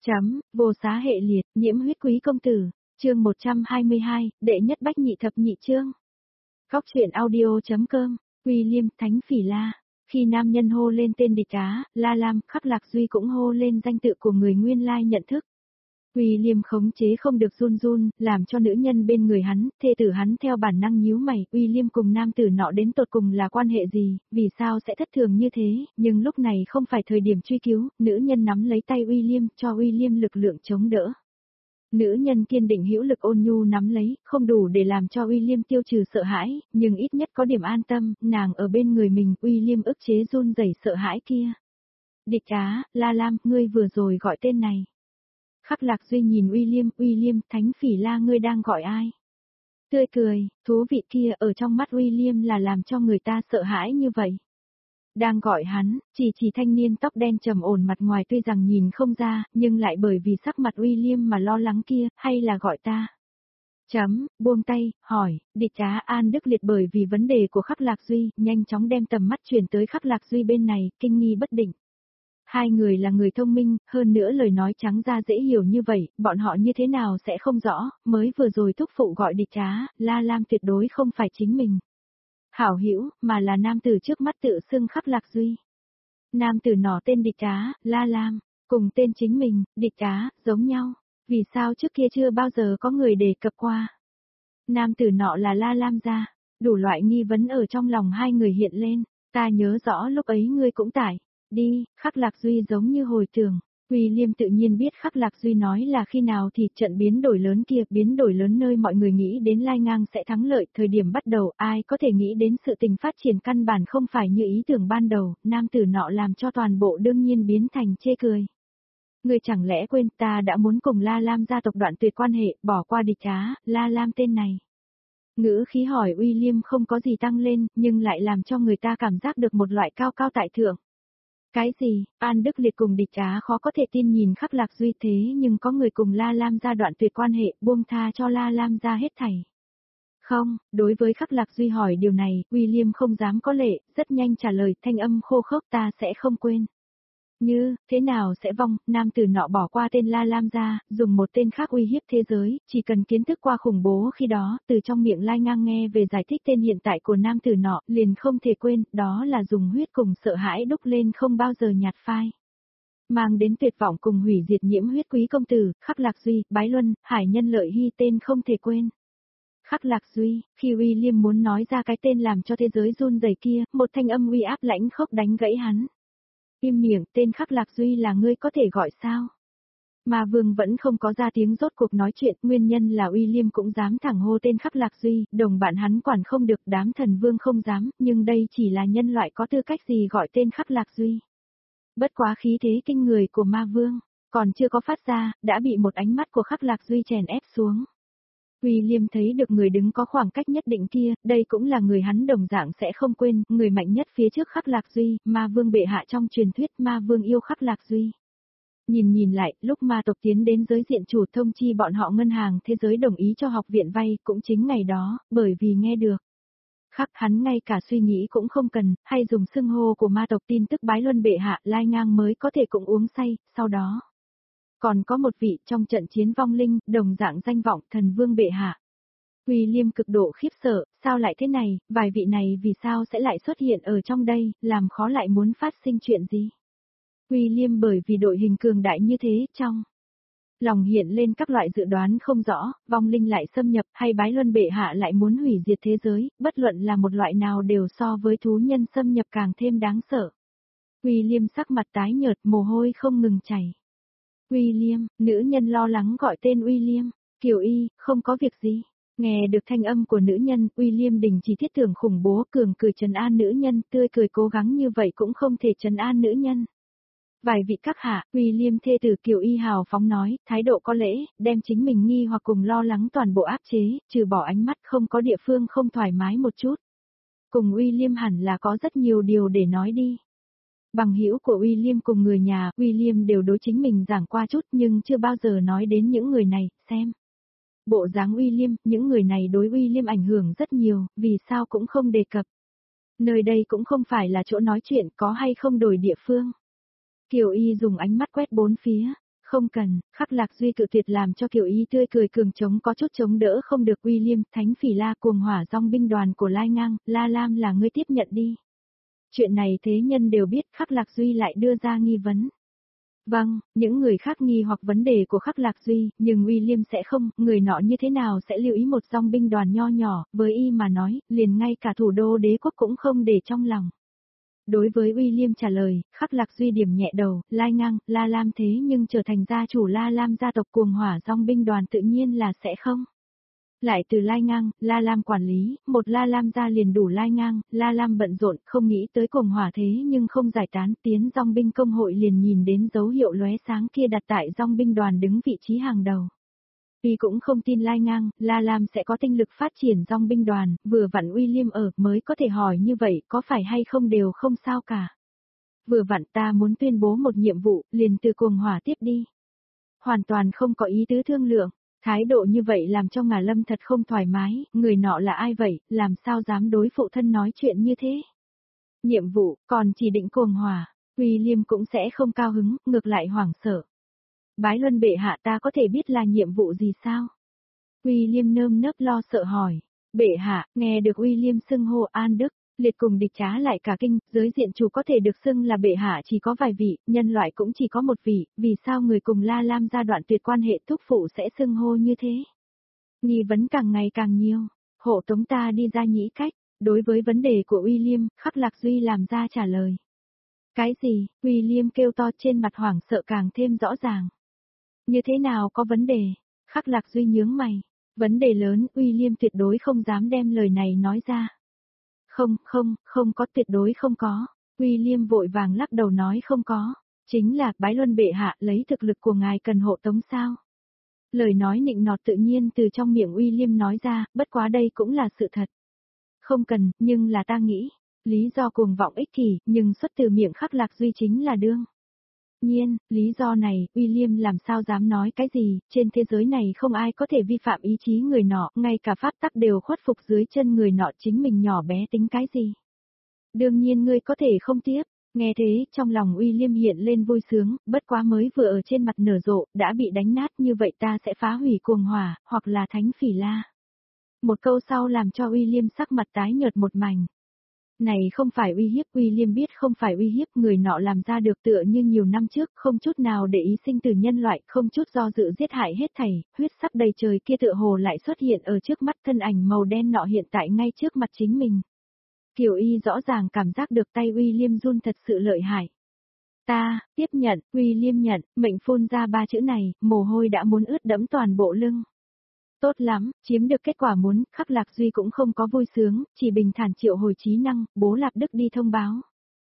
Vô xá hệ liệt, nhiễm huyết quý công tử, chương 122, đệ nhất bách nhị thập nhị chương. Góc truyện audio.com, William Thánh Phỉ La. Khi nam nhân hô lên tên địch á, La Lam, Khắc Lạc Duy cũng hô lên danh tự của người nguyên lai nhận thức. William khống chế không được run run, làm cho nữ nhân bên người hắn, thê tử hắn theo bản năng nhíu mày, William cùng nam tử nọ đến tột cùng là quan hệ gì, vì sao sẽ thất thường như thế, nhưng lúc này không phải thời điểm truy cứu, nữ nhân nắm lấy tay William, cho William lực lượng chống đỡ. Nữ nhân kiên định hữu lực ôn nhu nắm lấy, không đủ để làm cho William tiêu trừ sợ hãi, nhưng ít nhất có điểm an tâm, nàng ở bên người mình, William ức chế run rẩy sợ hãi kia. Địch á, La Lam, ngươi vừa rồi gọi tên này. Khắc Lạc Duy nhìn William, Thánh Phỉ La ngươi đang gọi ai? Tươi cười, thú vị kia ở trong mắt William là làm cho người ta sợ hãi như vậy. Đang gọi hắn, chỉ thanh niên tóc đen trầm ổn mặt ngoài tuy rằng nhìn không ra, nhưng lại bởi vì sắc mặt William mà lo lắng kia, hay là gọi ta? Buông tay, hỏi, địch á An Đức Liệt bởi vì vấn đề của Khắc Lạc Duy, nhanh chóng đem tầm mắt chuyển tới Khắc Lạc Duy bên này, kinh nghi bất định. Hai người là người thông minh, hơn nữa lời nói trắng ra dễ hiểu như vậy, bọn họ như thế nào sẽ không rõ, mới vừa rồi thúc phụ gọi địch á, La Lam tuyệt đối không phải chính mình. Hảo hữu, mà là nam tử trước mắt tự xưng Khắc Lạc Duy. Nam tử nọ tên địch á, La Lam, cùng tên chính mình, địch á, giống nhau, vì sao trước kia chưa bao giờ có người đề cập qua. Nam tử nọ là La Lam gia, đủ loại nghi vấn ở trong lòng hai người hiện lên, ta nhớ rõ lúc ấy ngươi cũng tải. Đi, Khắc Lạc Duy giống như hồi tưởng, William tự nhiên biết Khắc Lạc Duy nói là khi nào thì trận biến đổi lớn kia, biến đổi lớn nơi mọi người nghĩ đến lai ngang sẽ thắng lợi, thời điểm bắt đầu ai có thể nghĩ đến sự tình phát triển căn bản không phải như ý tưởng ban đầu, nam tử nọ làm cho toàn bộ đương nhiên biến thành chê cười. Ngươi chẳng lẽ quên ta đã muốn cùng La Lam gia tộc đoạn tuyệt quan hệ, bỏ qua địch á, La Lam tên này. Ngữ khí hỏi William không có gì tăng lên, nhưng lại làm cho người ta cảm giác được một loại cao cao tại thượng. Cái gì, An Đức Liệt cùng địch á khó có thể tin nhìn Khắc Lạc Duy thế nhưng có người cùng La Lam gia đoạn tuyệt quan hệ, buông tha cho La Lam gia hết thảy. Không, đối với Khắc Lạc Duy hỏi điều này, William không dám có lệ, rất nhanh trả lời thanh âm khô khốc ta sẽ không quên. Như, thế nào sẽ vong, nam tử nọ bỏ qua tên La Lam gia, dùng một tên khác uy hiếp thế giới, chỉ cần kiến thức qua khủng bố khi đó, từ trong miệng lai ngang nghe về giải thích tên hiện tại của nam tử nọ, liền không thể quên, đó là dùng huyết cùng sợ hãi đúc lên không bao giờ nhạt phai. Mang đến tuyệt vọng cùng hủy diệt nhiễm huyết quý công tử, Khắc Lạc Duy, Bái Luân, Hải Nhân Lợi Hy tên không thể quên. Khắc Lạc Duy, khi William muốn nói ra cái tên làm cho thế giới run rẩy kia, một thanh âm uy áp lãnh khốc đánh gãy hắn. Im miệng, tên Khắc Lạc Duy là ngươi có thể gọi sao? Mà Vương vẫn không có ra tiếng rốt cuộc nói chuyện, nguyên nhân là William cũng dám thẳng hô tên Khắc Lạc Duy, đồng bạn hắn quản không được, đám thần vương không dám, nhưng đây chỉ là nhân loại có tư cách gì gọi tên Khắc Lạc Duy. Bất quá khí thế kinh người của Ma Vương, còn chưa có phát ra, đã bị một ánh mắt của Khắc Lạc Duy chèn ép xuống. William thấy được người đứng có khoảng cách nhất định kia, đây cũng là người hắn đồng dạng sẽ không quên, người mạnh nhất phía trước Khắc Lạc Duy, Ma Vương bệ hạ trong truyền thuyết Ma Vương yêu Khắc Lạc Duy. Nhìn lại, lúc ma tộc tiến đến giới diện chủ thông chi bọn họ ngân hàng thế giới đồng ý cho học viện vay, cũng chính ngày đó, bởi vì nghe được. Khắc hắn ngay cả suy nghĩ cũng không cần, hay dùng xưng hô của ma tộc tin tức Bái Luân bệ hạ lai ngang mới có thể cũng uống say, sau đó. Còn có một vị trong trận chiến vong linh, đồng dạng danh vọng thần vương bệ hạ. William cực độ khiếp sợ, sao lại thế này, vài vị này vì sao sẽ lại xuất hiện ở trong đây, làm khó lại muốn phát sinh chuyện gì. William bởi vì đội hình cường đại như thế, trong lòng hiện lên các loại dự đoán không rõ, vong linh lại xâm nhập hay Bái Luân bệ hạ lại muốn hủy diệt thế giới, bất luận là một loại nào đều so với thú nhân xâm nhập càng thêm đáng sợ. William sắc mặt tái nhợt, mồ hôi không ngừng chảy. William, nữ nhân lo lắng gọi tên William, Kiều Y, không có việc gì. Nghe được thanh âm của nữ nhân, William đình chỉ thiết tưởng khủng bố cường cười trấn an nữ nhân, tươi cười cố gắng như vậy cũng không thể trấn an nữ nhân. Vài vị các hạ, William thê tử Kiều Y hào phóng nói, thái độ có lễ, đem chính mình nghi hoặc cùng lo lắng toàn bộ áp chế, trừ bỏ ánh mắt không có địa phương không thoải mái một chút. Cùng William hẳn là có rất nhiều điều để nói đi. Bằng hữu của William cùng người nhà, William đều đối chính mình giảng qua chút nhưng chưa bao giờ nói đến những người này, xem. Bộ dáng William, những người này đối William ảnh hưởng rất nhiều, vì sao cũng không đề cập. Nơi đây cũng không phải là chỗ nói chuyện có hay không đổi địa phương. Kiều Y dùng ánh mắt quét bốn phía, Không cần, Khắc Lạc Duy cự tuyệt làm cho Kiều Y tươi cười cường chống có chút chống đỡ không được. William, Thánh Phỉ La cuồng hỏa dòng binh đoàn của Lai Ngang, La Lam là ngươi tiếp nhận đi. Chuyện này thế nhân đều biết. Khắc Lạc Duy lại đưa ra nghi vấn. Vâng, những người khác nghi hoặc vấn đề của Khắc Lạc Duy, nhưng William sẽ không, người nọ như thế nào sẽ lưu ý một dòng binh đoàn nho nhỏ, với y mà nói, liền ngay cả thủ đô đế quốc cũng không để trong lòng. Đối với William trả lời, Khắc Lạc Duy điểm nhẹ đầu, Lai Ngang, La Lam thế nhưng trở thành gia chủ La Lam gia tộc cuồng hỏa dòng binh đoàn tự nhiên là sẽ không. Lại từ Lai Ngang, La Lam quản lý, một La Lam gia liền đủ Lai Ngang, La Lam bận rộn, không nghĩ tới cuồng hỏa thế nhưng không giải tán, tiến dòng binh công hội liền nhìn đến dấu hiệu lóe sáng kia đặt tại dòng binh đoàn đứng vị trí hàng đầu. Vì cũng không tin Lai Ngang, La Lam sẽ có tinh lực phát triển dòng binh đoàn, vừa vặn William ở mới có thể hỏi như vậy, có phải hay không đều không sao cả. Vừa vặn ta muốn tuyên bố một nhiệm vụ, liền từ cuồng hỏa tiếp đi. Hoàn toàn không có ý tứ thương lượng. Thái độ như vậy làm cho Ngà Lâm thật không thoải mái, người nọ là ai vậy, làm sao dám đối phụ thân nói chuyện như thế. Nhiệm vụ, còn chỉ định cuồng hỏa, William cũng sẽ không cao hứng, ngược lại hoảng sợ. Bái Luân bệ hạ ta có thể biết là nhiệm vụ gì sao? William nơm nớp lo sợ hỏi. Bệ hạ, nghe được William xưng hô An Đức, liệt cùng địch trá lại cả kinh, giới diện chủ có thể được xưng là bệ hạ chỉ có vài vị, nhân loại cũng chỉ có một vị, vì sao người cùng La Lam gia đoạn tuyệt quan hệ thúc phụ sẽ xưng hô như thế? Nghi vấn càng ngày càng nhiều, hộ tống ta đi ra nhĩ cách, đối với vấn đề của William, Khắc Lạc Duy làm ra trả lời. Cái gì? William kêu to trên mặt hoảng sợ càng thêm rõ ràng. Như thế nào có vấn đề? Khắc Lạc Duy nhướng mày. Vấn đề lớn, William tuyệt đối không dám đem lời này nói ra. Không có tuyệt đối không có. William vội vàng lắc đầu nói không có. Chính là, Bái Luân bệ hạ lấy thực lực của ngài cần hộ tống sao. Lời nói nịnh nọt tự nhiên từ trong miệng William nói ra, bất quá đây cũng là sự thật. Không cần, nhưng là ta nghĩ. Lý do cuồng vọng ích kỷ, nhưng xuất từ miệng Khắc Lạc Duy chính là đương nhiên, lý do này, William làm sao dám nói cái gì, trên thế giới này không ai có thể vi phạm ý chí người nọ, ngay cả pháp tắc đều khuất phục dưới chân người nọ chính mình nhỏ bé tính cái gì. Đương nhiên ngươi có thể không tiếp, nghe thế, trong lòng William hiện lên vui sướng, bất quá mới vừa ở trên mặt nở rộ, đã bị đánh nát như vậy ta sẽ phá hủy cuồng hỏa, hoặc là Thánh Phỉ La. Một câu sau làm cho William sắc mặt tái nhợt một mảnh. Này không phải uy hiếp, William biết không phải uy hiếp, người nọ làm ra được tựa như nhiều năm trước, không chút nào để ý sinh tử nhân loại, không chút do dự giết hại hết thảy, huyết sắc đầy trời kia tựa hồ lại xuất hiện ở trước mắt, thân ảnh màu đen nọ hiện tại ngay trước mặt chính mình. Kiều Y rõ ràng cảm giác được tay William run thật sự lợi hại. Ta, tiếp nhận, William nhận, mệnh phun ra ba chữ này, mồ hôi đã muốn ướt đẫm toàn bộ lưng. Tốt lắm, chiếm được kết quả muốn, Khắc Lạc Duy cũng không có vui sướng, chỉ bình thản triệu hồi trí năng, bố Lạp Đức đi thông báo.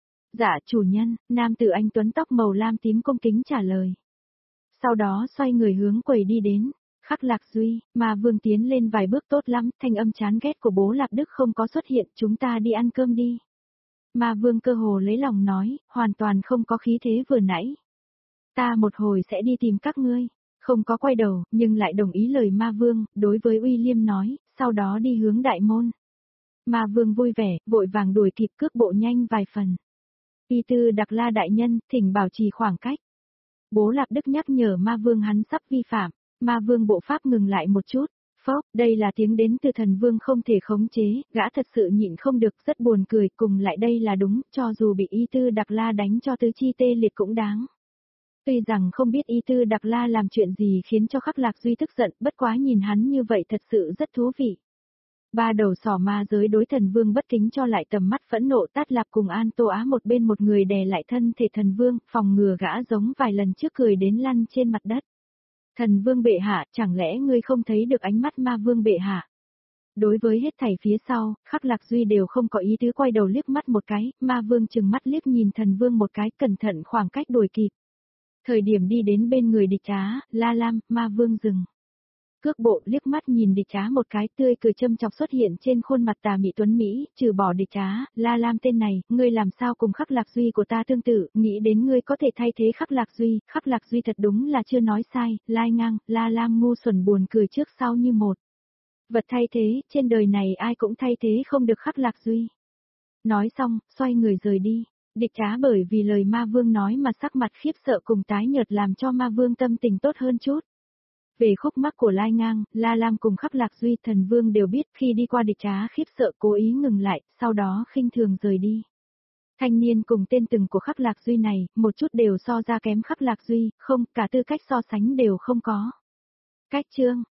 Dạ chủ nhân, nam tử anh tuấn tóc màu lam tím cung kính trả lời. Sau đó xoay người hướng quầy đi đến, Khắc Lạc Duy, mà Vương tiến lên vài bước tốt lắm, thanh âm chán ghét của bố Lạp Đức không có xuất hiện, chúng ta đi ăn cơm đi. Mà Vương cơ hồ lấy lòng nói, hoàn toàn không có khí thế vừa nãy. Ta một hồi sẽ đi tìm các ngươi. Không có quay đầu, nhưng lại đồng ý lời Ma Vương, đối với William nói, sau đó đi hướng đại môn. Ma Vương vui vẻ, vội vàng đuổi kịp cước bộ nhanh vài phần. Y tư Đặc La đại nhân, thỉnh bảo trì khoảng cách. Bố Lạp Đức nhắc nhở Ma Vương hắn sắp vi phạm, Ma Vương bộ pháp ngừng lại một chút. Phốc, đây là tiếng đến từ thần vương không thể khống chế, gã thật sự nhịn không được, rất buồn cười, cùng lại đây là đúng, cho dù bị Y tư Đặc La đánh cho tứ chi tê liệt cũng đáng. Tuy rằng không biết Y tư Đặc La làm chuyện gì khiến cho Khắc Lạc Duy tức giận, bất quá nhìn hắn như vậy thật sự rất thú vị. Ba đầu sỏ ma giới đối thần vương bất kính cho lại tầm mắt phẫn nộ Tát Lạp cùng An Tô Á một bên một người đè lại thân thể thần vương, phòng ngừa gã giống vài lần trước cười đến lăn trên mặt đất. Thần vương bệ hạ, chẳng lẽ ngươi không thấy được ánh mắt ma vương bệ hạ? Đối với hết thảy phía sau, Khắc Lạc Duy đều không có ý tứ quay đầu liếc mắt một cái, ma vương chừng mắt liếc nhìn thần vương một cái, cẩn thận khoảng cách đuổi kịp. Thời điểm đi đến bên người địch trá, La Lam, Ma Vương dừng. Cước bộ liếc mắt nhìn địch trá một cái, tươi cười châm chọc xuất hiện trên khuôn mặt tà mị tuấn Mỹ, trừ bỏ địch trá, La Lam tên này, ngươi làm sao cùng Khắc Lạc Duy của ta tương tự, nghĩ đến ngươi có thể thay thế Khắc Lạc Duy thật đúng là chưa nói sai, Lai Ngang, La Lam ngu xuẩn buồn cười trước sau như một. Vật thay thế, trên đời này ai cũng thay thế không được Khắc Lạc Duy. Nói xong, xoay người rời đi. Địch Trá bởi vì lời ma vương nói mà sắc mặt khiếp sợ cùng tái nhợt làm cho ma vương tâm tình tốt hơn chút. Về khúc mắc của Lai Ngang, La Lam cùng Khắc Lạc Duy Thần Vương đều biết khi đi qua Địch Trá khiếp sợ cố ý ngừng lại, sau đó khinh thường rời đi. Thanh niên cùng tên từng của Khắc Lạc Duy này, một chút đều so ra kém Khắc Lạc Duy, không, cả tư cách so sánh đều không có. Cách chương,